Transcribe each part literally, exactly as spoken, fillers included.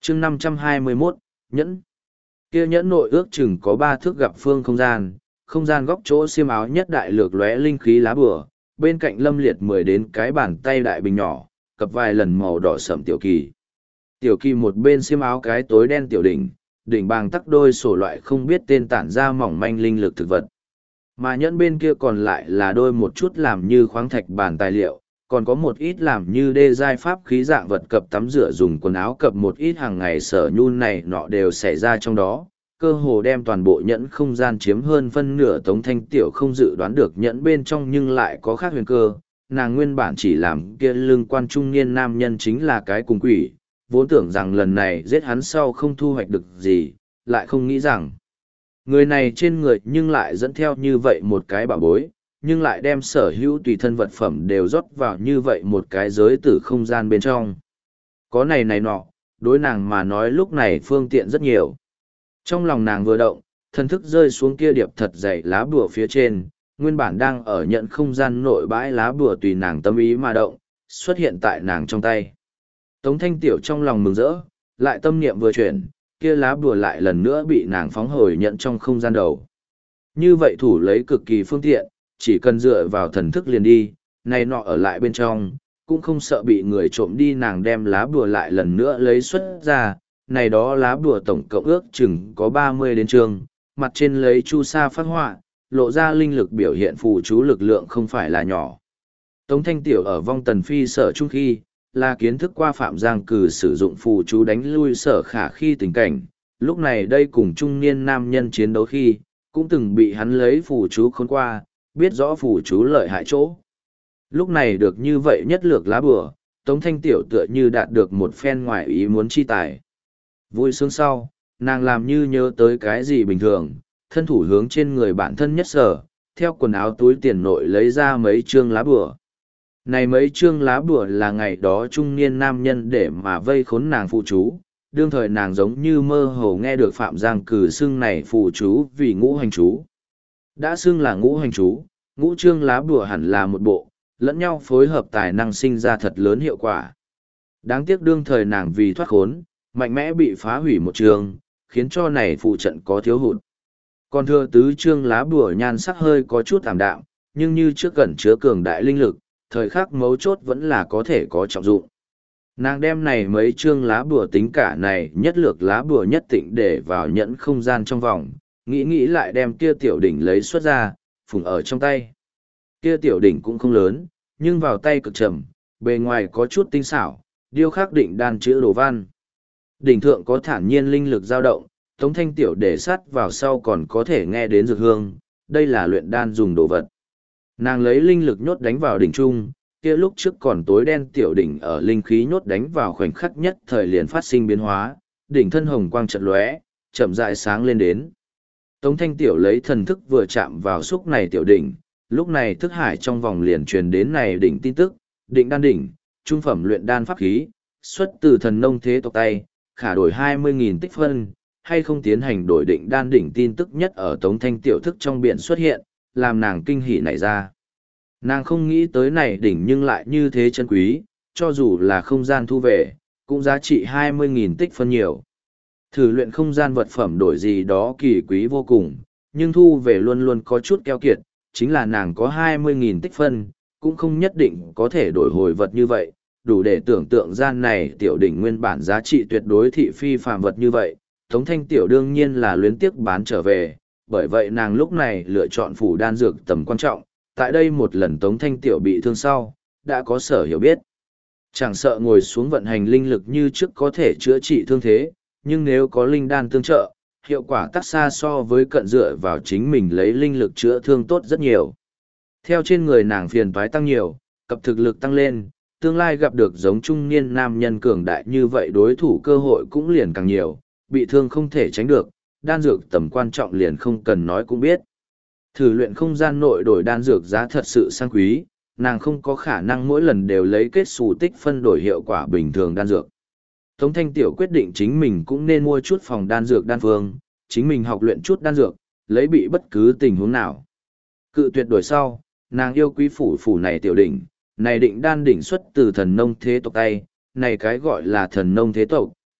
chương năm trăm hai mươi mốt, nhẫn. Kia nhẫn nội ước chừng có ba thước gặp phương không gian, không gian góc chỗ xiêm áo nhất đại lược lóe linh khí lá bùa, bên cạnh lâm liệt mười đến cái bàn tay đại bình nhỏ, cập vài lần màu đỏ sẫm tiểu kỳ. Tiểu kỳ một bên xiêm áo cái tối đen tiểu đỉnh, đỉnh bàng tắc đôi sổ loại không biết tên tản ra mỏng manh linh lực thực vật. Mà nhẫn bên kia còn lại là đôi một chút làm như khoáng thạch bàn tài liệu, còn có một ít làm như đê giai pháp khí dạng vật cập tắm rửa dùng quần áo cập một ít hàng ngày sở nhun này nọ đều xảy ra trong đó, cơ hồ đem toàn bộ nhẫn không gian chiếm hơn phân nửa. Tống Thanh Tiểu không dự đoán được nhẫn bên trong nhưng lại có khác huyền cơ, nàng nguyên bản chỉ làm kia lương quan trung niên nam nhân chính là cái cùng quỷ, vốn tưởng rằng lần này giết hắn sau không thu hoạch được gì, lại không nghĩ rằng người này trên người nhưng lại dẫn theo như vậy một cái bảo bối, nhưng lại đem sở hữu tùy thân vật phẩm đều rót vào như vậy một cái giới tử không gian bên trong. Có này này nọ, đối nàng mà nói lúc này phương tiện rất nhiều. Trong lòng nàng vừa động, thân thức rơi xuống kia điệp thật dày lá bùa phía trên, nguyên bản đang ở nhận không gian nội bãi lá bùa tùy nàng tâm ý mà động, xuất hiện tại nàng trong tay. Tống Thanh Tiểu trong lòng mừng rỡ, lại tâm niệm vừa chuyển, kia lá bùa lại lần nữa bị nàng phóng hồi nhận trong không gian đầu. Như vậy thủ lấy cực kỳ phương tiện, chỉ cần dựa vào thần thức liền đi, này nọ ở lại bên trong, cũng không sợ bị người trộm đi. Nàng đem lá bùa lại lần nữa lấy xuất ra, này đó lá bùa tổng cộng ước chừng có ba mươi đến chương, mặt trên lấy chu sa phát họa, lộ ra linh lực biểu hiện phù chú lực lượng không phải là nhỏ. Tống Thanh Tiểu ở vong tần phi sở trung khi, là kiến thức qua Phạm Giang Cử sử dụng phù chú đánh lui sở khả khi tình cảnh, lúc này đây cùng trung niên nam nhân chiến đấu khi, cũng từng bị hắn lấy phù chú khốn qua, biết rõ phù chú lợi hại chỗ. Lúc này được như vậy nhất lược lá bùa, Tống Thanh Tiểu tựa như đạt được một phen ngoài ý muốn chi tài. Vui sướng sau, nàng làm như nhớ tới cái gì bình thường, thân thủ hướng trên người bản thân nhất sở, theo quần áo túi tiền nội lấy ra mấy chương lá bùa. Này mấy chương lá bùa là ngày đó trung niên nam nhân để mà vây khốn nàng phụ chú, đương thời nàng giống như mơ hồ nghe được Phạm Giang Cử xưng này phụ chú vì ngũ hành chú. Đã xưng là ngũ hành chú, ngũ chương lá bùa hẳn là một bộ, lẫn nhau phối hợp tài năng sinh ra thật lớn hiệu quả. Đáng tiếc đương thời nàng vì thoát khốn, mạnh mẽ bị phá hủy một trường, khiến cho này phụ trận có thiếu hụt. Còn thừa tứ chương lá bùa nhan sắc hơi có chút tạm đạm, nhưng như trước gần chứa cường đại linh lực, thời khắc mấu chốt vẫn là có thể có trọng dụng. Nàng đem này mấy chương lá bùa tính cả này nhất lược lá bùa nhất tịnh để vào nhẫn không gian trong vòng, nghĩ nghĩ lại đem kia tiểu đỉnh lấy xuất ra, phùng ở trong tay. Kia tiểu đỉnh cũng không lớn, nhưng vào tay cực trầm, bề ngoài có chút tinh xảo, điêu khắc định đan chữ đồ văn. Đỉnh thượng có thản nhiên linh lực dao động, Tống Thanh Tiểu để sát vào sau còn có thể nghe đến dược hương, đây là luyện đan dùng đồ vật. Nàng lấy linh lực nhốt đánh vào đỉnh trung, kia lúc trước còn tối đen tiểu đỉnh ở linh khí nhốt đánh vào khoảnh khắc nhất thời liền phát sinh biến hóa, đỉnh thân hồng quang chợt lóe, chậm rãi sáng lên đến. Tống Thanh Tiểu lấy thần thức vừa chạm vào xúc này tiểu đỉnh, lúc này thức hải trong vòng liền truyền đến này đỉnh tin tức, định đan đỉnh, trung phẩm luyện đan pháp khí, xuất từ thần nông thế tộc tay, khả đổi hai mươi nghìn tích phân, hay không tiến hành đổi định đan đỉnh tin tức nhất ở Tống Thanh Tiểu thức trong biển xuất hiện, làm nàng kinh hỉ nảy ra. Nàng không nghĩ tới này đỉnh nhưng lại như thế chân quý, cho dù là không gian thu về, cũng giá trị hai mươi nghìn tích phân nhiều. Thử luyện không gian vật phẩm đổi gì đó kỳ quý vô cùng, nhưng thu về luôn luôn có chút keo kiệt, chính là nàng có hai mươi nghìn tích phân, cũng không nhất định có thể đổi hồi vật như vậy, đủ để tưởng tượng gian này tiểu đỉnh nguyên bản giá trị tuyệt đối thị phi phàm vật như vậy, Tống Thanh Tiểu đương nhiên là luyến tiếc bán trở về, bởi vậy nàng lúc này lựa chọn phủ đan dược tầm quan trọng, tại đây một lần Tống Thanh Tiểu bị thương sau, đã có sở hiểu biết. Chẳng sợ ngồi xuống vận hành linh lực như trước có thể chữa trị thương thế, nhưng nếu có linh đan tương trợ, hiệu quả tác xa so với cận dựa vào chính mình lấy linh lực chữa thương tốt rất nhiều. Theo trên người nàng phiền toái tăng nhiều, cập thực lực tăng lên, tương lai gặp được giống trung niên nam nhân cường đại như vậy đối thủ cơ hội cũng liền càng nhiều, bị thương không thể tránh được, đan dược tầm quan trọng liền không cần nói cũng biết. Thử luyện không gian nội đổi đan dược giá thật sự sang quý, nàng không có khả năng mỗi lần đều lấy kết xù tích phân đổi hiệu quả bình thường đan dược. Tống Thanh Tiểu quyết định chính mình cũng nên mua chút phòng đan dược đan phương, chính mình học luyện chút đan dược, lấy bị bất cứ tình huống nào. Cự tuyệt đổi sau, nàng yêu quý phủ phủ này tiểu đỉnh, này định đan đỉnh xuất từ thần nông thế tộc tay, này cái gọi là thần nông thế tộc,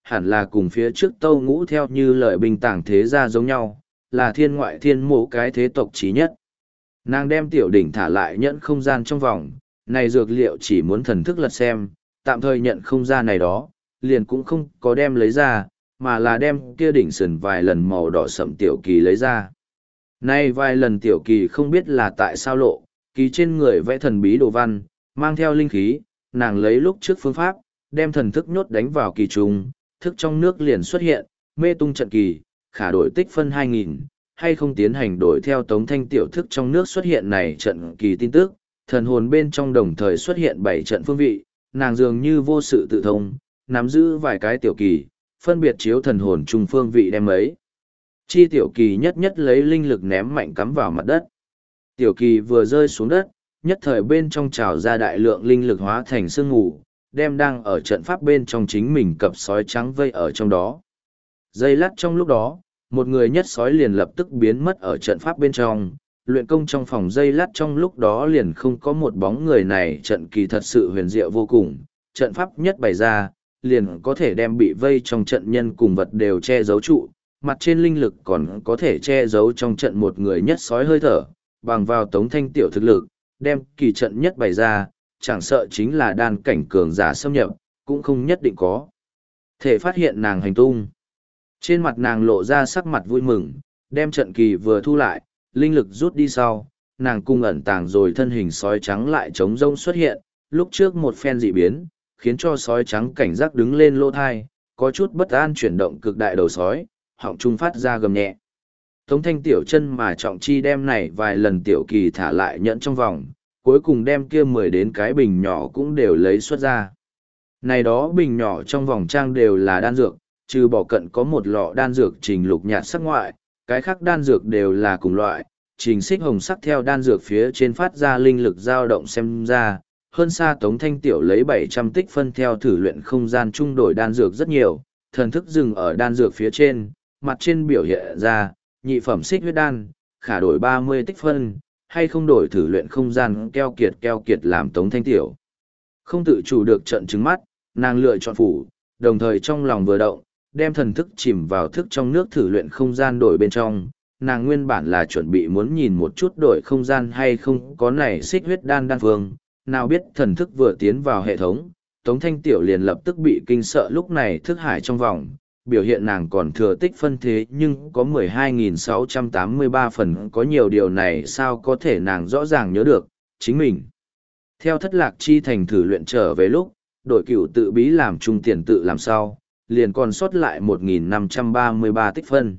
hẳn là cùng phía trước Tâu Ngũ theo như lời bình tàng thế gia giống nhau, là thiên ngoại thiên mộ cái thế tộc trí nhất. Nàng đem tiểu đỉnh thả lại nhẫn không gian trong vòng, này dược liệu chỉ muốn thần thức lật xem, tạm thời nhận không gian này đó, liền cũng không có đem lấy ra, mà là đem kia đỉnh sườn vài lần màu đỏ sậm tiểu kỳ lấy ra. Nay vài lần tiểu kỳ không biết là tại sao lộ, kỳ trên người vẽ thần bí đồ văn, mang theo linh khí, nàng lấy lúc trước phương pháp, đem thần thức nhốt đánh vào kỳ trùng, thức trong nước liền xuất hiện, mê tung trận kỳ, khả đổi tích phân hai nghìn, hay không tiến hành đổi theo tống thanh tiểu thức trong nước xuất hiện này trận kỳ tin tức, thần hồn bên trong đồng thời xuất hiện bảy trận phương vị, nàng dường như vô sự tự thông, nắm giữ vài cái tiểu kỳ, phân biệt chiếu thần hồn trung phương vị đem ấy. Chi tiểu kỳ nhất nhất lấy linh lực ném mạnh cắm vào mặt đất. Tiểu kỳ vừa rơi xuống đất, nhất thời bên trong trào ra đại lượng linh lực hóa thành sương mù, đem đang ở trận pháp bên trong chính mình cặp sói trắng vây ở trong đó. Giây lát trong lúc đó, một người nhất sói liền lập tức biến mất ở trận pháp bên trong, luyện công trong phòng giây lát trong lúc đó liền không có một bóng người này, trận kỳ thật sự huyền diệu vô cùng, trận pháp nhất bày ra, liền có thể đem bị vây trong trận nhân cùng vật đều che giấu trụ, mặt trên linh lực còn có thể che giấu trong trận một người nhất sói hơi thở, bằng vào tống thanh tiểu thực lực, đem kỳ trận nhất bày ra, chẳng sợ chính là đan cảnh cường giả xâm nhập, cũng không nhất định có thể phát hiện nàng hành tung. Trên mặt nàng lộ ra sắc mặt vui mừng, đem trận kỳ vừa thu lại, linh lực rút đi sau, nàng cung ẩn tàng rồi thân hình sói trắng lại trống rông xuất hiện, lúc trước một phen dị biến, khiến cho sói trắng cảnh giác đứng lên lỗ thai, có chút bất an chuyển động cực đại đầu sói, họng trung phát ra gầm nhẹ. Tống thanh tiểu chân mà trọng chi đem này vài lần tiểu kỳ thả lại nhẫn trong vòng, cuối cùng đem kia mười đến cái bình nhỏ cũng đều lấy xuất ra. Này đó bình nhỏ trong vòng trang đều là đan dược, trừ bỏ cận có một lọ đan dược trình lục nhạt sắc ngoại, cái khác đan dược đều là cùng loại, trình xích hồng sắc theo đan dược phía trên phát ra linh lực dao động xem ra, hơn xa tống thanh tiểu lấy bảy trăm tích phân theo thử luyện không gian trung đổi đan dược rất nhiều, thần thức dừng ở đan dược phía trên, mặt trên biểu hiện ra, nhị phẩm xích huyết đan, khả đổi ba mươi tích phân, hay không đổi thử luyện không gian keo kiệt keo kiệt làm tống thanh tiểu. Không tự chủ được trận trứng mắt, nàng lựa chọn phủ, đồng thời trong lòng vừa động, đem thần thức chìm vào thức trong nước thử luyện không gian đổi bên trong. Nàng nguyên bản là chuẩn bị muốn nhìn một chút đổi không gian hay không có này xích huyết đan đan phương, nào biết thần thức vừa tiến vào hệ thống, Tống Thanh Tiểu liền lập tức bị kinh sợ, lúc này thức hải trong vòng, biểu hiện nàng còn thừa tích phân thế nhưng có mười hai nghìn sáu trăm tám mươi ba phần, có nhiều điều này sao có thể nàng rõ ràng nhớ được, chính mình. Theo thất lạc chi thành thử luyện trở về lúc, đội cửu tự bí làm trung tiền tự làm sao, liền còn sót lại một nghìn năm trăm ba mươi ba tích phân.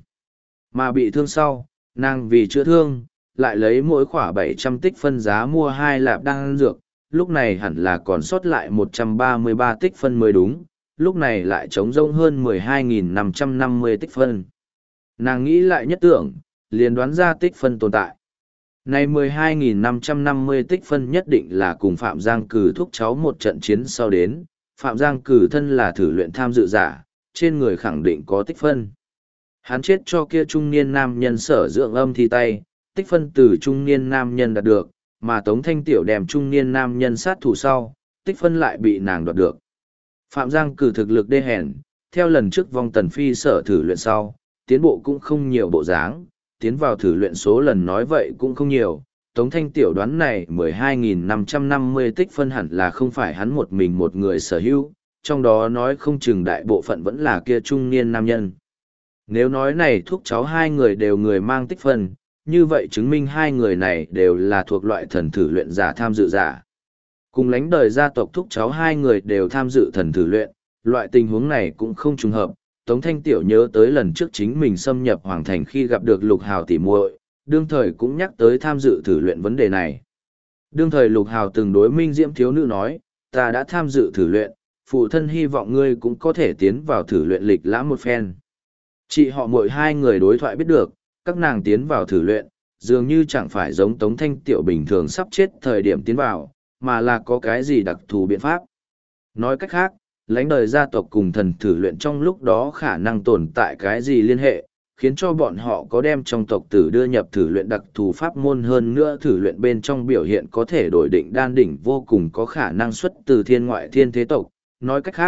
Mà bị thương sau, nàng vì chữa thương, lại lấy mỗi khỏa bảy trăm tích phân giá mua hai lạp đan dược, lúc này hẳn là còn sót lại một trăm ba mươi ba tích phân mới đúng, lúc này lại trống rỗng hơn mười hai nghìn năm trăm năm mươi tích phân. Nàng nghĩ lại nhất tưởng, liền đoán ra tích phân tồn tại. Này mười hai nghìn năm trăm năm mươi tích phân nhất định là cùng Phạm Giang Cử thúc cháu một trận chiến sau đến, Phạm Giang Cử thân là thử luyện tham dự giả, trên người khẳng định có tích phân. Hắn chết cho kia trung niên nam nhân sở dưỡng âm thi tay, tích phân từ trung niên nam nhân đạt được, mà Tống Thanh Tiểu đem trung niên nam nhân sát thủ sau, tích phân lại bị nàng đoạt được. Phạm Giang Cử thực lực đê hèn, theo lần trước vong tần phi sở thử luyện sau, tiến bộ cũng không nhiều bộ dáng, tiến vào thử luyện số lần nói vậy cũng không nhiều. Tống Thanh Tiểu đoán này mười hai nghìn năm trăm năm mươi tích phân hẳn là không phải hắn một mình một người sở hữu, trong đó nói không chừng đại bộ phận vẫn là kia trung niên nam nhân. Nếu nói này thúc cháu hai người đều người mang tích phân, như vậy chứng minh hai người này đều là thuộc loại thần thử luyện giả tham dự giả. Cùng lãnh đời gia tộc thúc cháu hai người đều tham dự thần thử luyện, loại tình huống này cũng không trùng hợp. Tống Thanh Tiểu nhớ tới lần trước chính mình xâm nhập Hoàng Thành khi gặp được Lục Hào tỉ muội, đương thời cũng nhắc tới tham dự thử luyện vấn đề này. Đương thời Lục Hào từng đối Minh Diễm thiếu nữ nói, ta đã tham dự thử luyện, phụ thân hy vọng ngươi cũng có thể tiến vào thử luyện lịch lãm một phen. Chị họ mỗi hai người đối thoại biết được, các nàng tiến vào thử luyện, dường như chẳng phải giống Tống Thanh Tiểu bình thường sắp chết thời điểm tiến vào, mà là có cái gì đặc thù biện pháp. Nói cách khác, lãnh đời gia tộc cùng thần thử luyện trong lúc đó khả năng tồn tại cái gì liên hệ, khiến cho bọn họ có đem trong tộc tử đưa nhập thử luyện đặc thù pháp môn, hơn nữa thử luyện bên trong biểu hiện có thể đổi định đan đỉnh vô cùng có khả năng xuất từ thiên ngoại thiên thế tộc. Nói cách khác,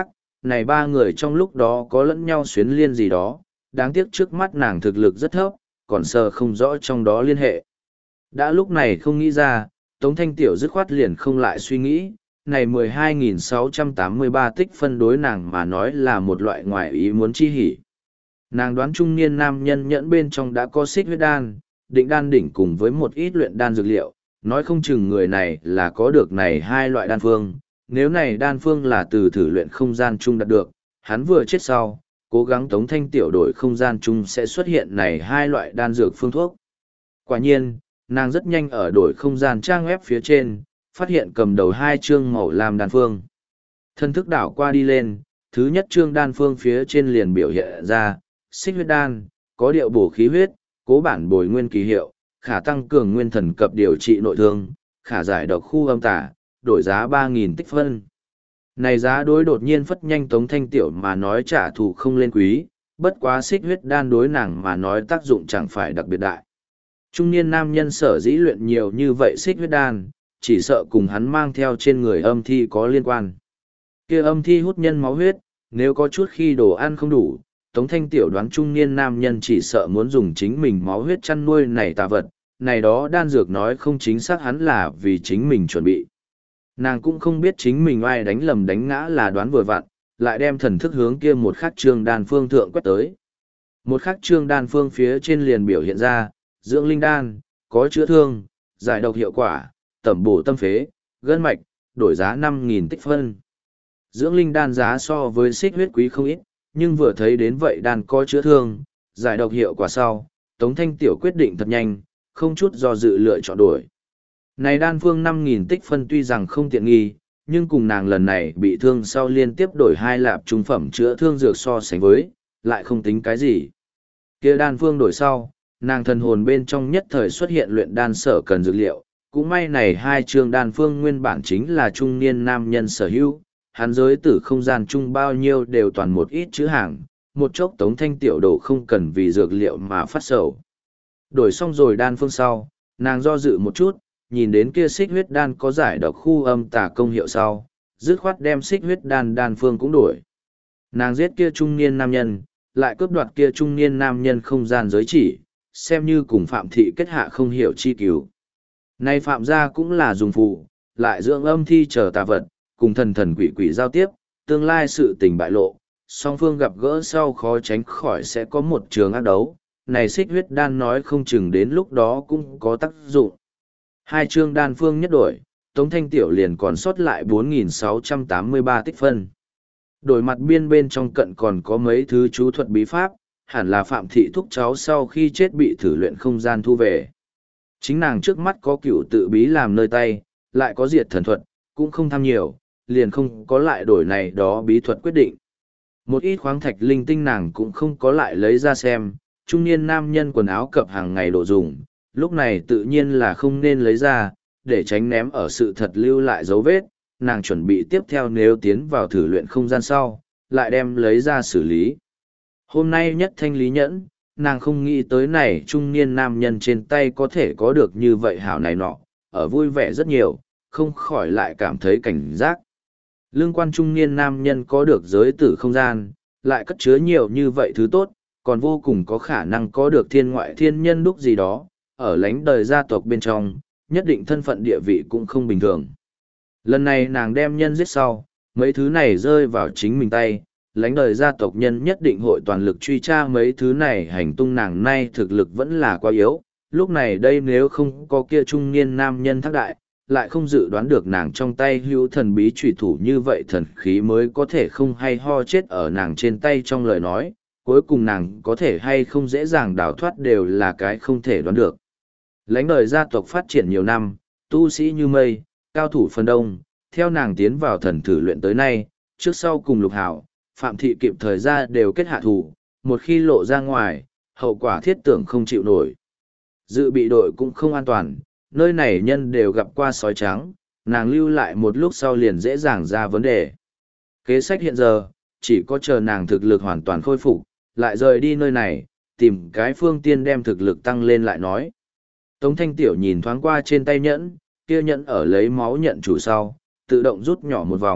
này ba người trong lúc đó có lẫn nhau xuyến liên gì đó, đáng tiếc trước mắt nàng thực lực rất thấp, còn sờ không rõ trong đó liên hệ. Đã lúc này không nghĩ ra, Tống Thanh Tiểu dứt khoát liền không lại suy nghĩ, này mười hai nghìn sáu trăm tám mươi ba tích phân đối nàng mà nói là một loại ngoại ý muốn chi hỉ. Nàng đoán trung niên nam nhân nhẫn bên trong đã có xích huyết đan, định đan đỉnh cùng với một ít luyện đan dược liệu, nói không chừng người này là có được này hai loại đan phương. Nếu này đan phương là từ thử luyện không gian chung đạt được, hắn vừa chết sau, cố gắng Tống Thanh Tiểu đổi không gian chung sẽ xuất hiện này hai loại đan dược phương thuốc. Quả nhiên, nàng rất nhanh ở đổi không gian trang web phía trên, phát hiện cầm đầu hai chương màu lam đan phương. Thân thức đảo qua đi lên, thứ nhất chương đan phương phía trên liền biểu hiện ra, xích huyết đan, có điệu bổ khí huyết, cố bản bồi nguyên kỳ hiệu, khả tăng cường nguyên thần cập điều trị nội thương, khả giải độc khu âm tả, đổi giá ba nghìn tích phân. Này giá đối đột nhiên phất nhanh Tống Thanh Tiểu mà nói trả thù không lên quý, bất quá xích huyết đan đối nàng mà nói tác dụng chẳng phải đặc biệt đại. Trung niên nam nhân sở dĩ luyện nhiều như vậy xích huyết đan, chỉ sợ cùng hắn mang theo trên người âm thi có liên quan. Kia âm thi hút nhân máu huyết, nếu có chút khi đồ ăn không đủ, Tống Thanh Tiểu đoán trung niên nam nhân chỉ sợ muốn dùng chính mình máu huyết chăn nuôi này tà vật, này đó đan dược nói không chính xác hắn là vì chính mình chuẩn bị. Nàng cũng không biết chính mình ai đánh lầm đánh ngã là đoán vừa vặn, lại đem thần thức hướng kia một khắc trương đan phương thượng quét tới. Một khắc trương đan phương phía trên liền biểu hiện ra, dưỡng linh đan, có chữa thương, giải độc hiệu quả, tẩm bổ tâm phế, gân mạch, đổi giá năm nghìn tích phân. Dưỡng linh đan giá so với xích huyết quý không ít, nhưng vừa thấy đến vậy đan có chữa thương, giải độc hiệu quả sau, Tống Thanh Tiểu quyết định thật nhanh, không chút do dự lựa chọn đổi. Này đan phương năm nghìn tích phân tuy rằng không tiện nghi, nhưng cùng nàng lần này bị thương sau liên tiếp đổi hai lạp trung phẩm chữa thương dược so sánh với, lại không tính cái gì. Kia đan phương đổi sau, nàng thần hồn bên trong nhất thời xuất hiện luyện đan sở cần dược liệu, cũng may này hai chương đan phương nguyên bản chính là trung niên nam nhân sở hữu, hắn giới tử không gian chung bao nhiêu đều toàn một ít chữ hàng, một chốc Tống Thanh Tiểu đồ không cần vì dược liệu mà phát sầu. Đổi xong rồi đan phương sau, nàng do dự một chút, nhìn đến kia xích huyết đan có giải độc khu âm tà công hiệu sau, dứt khoát đem xích huyết đan đan phương cũng đổi. Nàng giết kia trung niên nam nhân, lại cướp đoạt kia trung niên nam nhân không gian giới chỉ, xem như cùng Phạm Thị kết hạ không hiểu chi cứu. Nay Phạm gia cũng là dùng phụ, lại dưỡng âm thi chờ tà vật, cùng thần thần quỷ quỷ giao tiếp, tương lai sự tình bại lộ, song phương gặp gỡ sau khó tránh khỏi sẽ có một trường ác đấu. Này xích huyết đan nói không chừng đến lúc đó cũng có tác dụng. Hai chương đan phương nhất đổi, Tống Thanh Tiểu liền còn sót lại bốn nghìn sáu trăm tám mươi ba tích phân. Đổi mặt biên bên trong cận còn có mấy thứ chú thuật bí pháp, hẳn là Phạm Thị thúc cháu sau khi chết bị thử luyện không gian thu về. Chính nàng trước mắt có cựu tự bí làm nơi tay, lại có diệt thần thuật, cũng không tham nhiều, liền không có lại đổi này đó bí thuật quyết định. Một ít khoáng thạch linh tinh nàng cũng không có lại lấy ra xem, trung niên nam nhân quần áo cập hàng ngày đồ dùng, lúc này tự nhiên là không nên lấy ra, để tránh ném ở sự thật lưu lại dấu vết, nàng chuẩn bị tiếp theo nếu tiến vào thử luyện không gian sau, lại đem lấy ra xử lý. Hôm nay nhất thanh lý nhẫn, nàng không nghĩ tới này trung niên nam nhân trên tay có thể có được như vậy hảo này nọ, ở vui vẻ rất nhiều, không khỏi lại cảm thấy cảnh giác. Lương quan trung niên nam nhân có được giới tử không gian, lại cất chứa nhiều như vậy thứ tốt, còn vô cùng có khả năng có được thiên ngoại thiên nhân đúc gì đó, ở lãnh đời gia tộc bên trong, nhất định thân phận địa vị cũng không bình thường. Lần này nàng đem nhân giết sau, mấy thứ này rơi vào chính mình tay, lãnh đời gia tộc nhân nhất định hội toàn lực truy tra mấy thứ này hành tung nàng nay thực lực vẫn là quá yếu, lúc này đây nếu không có kia trung niên nam nhân thác đại, lại không dự đoán được nàng trong tay hữu thần bí trùy thủ như vậy thần khí mới có thể không hay ho chết ở nàng trên tay trong lời nói, cuối cùng nàng có thể hay không dễ dàng đào thoát đều là cái không thể đoán được. Lãnh đời gia tộc phát triển nhiều năm, tu sĩ như mây, cao thủ phân đông, theo nàng tiến vào thần thử luyện tới nay, trước sau cùng lục hảo, Phạm Thị kịp thời ra đều kết hạ thủ, một khi lộ ra ngoài, hậu quả thiết tưởng không chịu nổi. Dự bị đội cũng không an toàn, nơi này nhân đều gặp qua sói trắng, nàng lưu lại một lúc sau liền dễ dàng ra vấn đề. Kế sách hiện giờ, chỉ có chờ nàng thực lực hoàn toàn khôi phục, lại rời đi nơi này, tìm cái phương tiên đem thực lực tăng lên lại nói. Tống Thanh Tiểu nhìn thoáng qua trên tay nhẫn, kia nhẫn ở lấy máu nhận chủ sau, tự động rút nhỏ một vòng,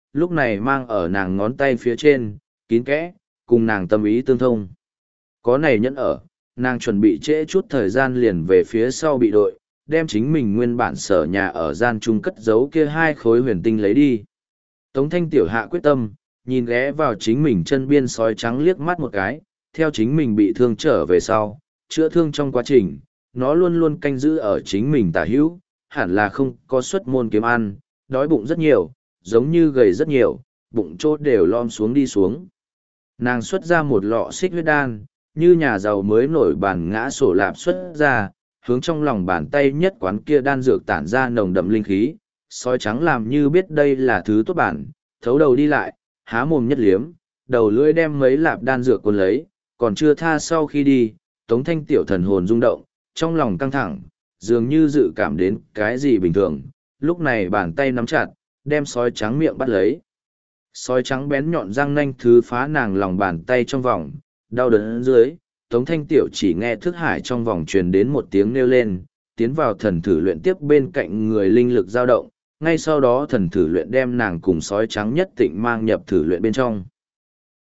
lúc này mang ở nàng ngón tay phía trên, kín kẽ, cùng nàng tâm ý tương thông. Có này nhẫn ở, nàng chuẩn bị trễ chút thời gian liền về phía sau bị đội, đem chính mình nguyên bản sở nhà ở gian trung cất giấu kia hai khối huyền tinh lấy đi. Tống Thanh tiểu hạ quyết tâm, nhìn ghé vào chính mình chân biên sói trắng liếc mắt một cái, theo chính mình bị thương trở về sau, chữa thương trong quá trình, nó luôn luôn canh giữ ở chính mình tả hữu, hẳn là không có xuất môn kiếm ăn, đói bụng rất nhiều, giống như gầy rất nhiều, bụng chốt đều lom xuống đi xuống. Nàng xuất ra một lọ xích huyết đan, như nhà giàu mới nổi bản ngã sổ lạp xuất ra, hướng trong lòng bàn tay nhất quán kia đan dược tản ra nồng đậm linh khí, sói trắng làm như biết đây là thứ tốt bản, thấu đầu đi lại, há mồm nhất liếm, đầu lưỡi đem mấy lạp đan dược cuốn lấy, còn chưa tha sau khi đi, Tống Thanh tiểu thần hồn rung động, trong lòng căng thẳng, dường như dự cảm đến cái gì bình thường, lúc này bàn tay nắm chặt, đem sói trắng miệng bắt lấy. Sói trắng bén nhọn răng nanh thứ phá nàng lòng bàn tay trong vòng, đau đớn dưới, Tống Thanh tiểu chỉ nghe thức hải trong vòng truyền đến một tiếng nêu lên, tiến vào thần thử luyện tiếp bên cạnh người linh lực dao động, ngay sau đó thần thử luyện đem nàng cùng sói trắng nhất tịnh mang nhập thử luyện bên trong.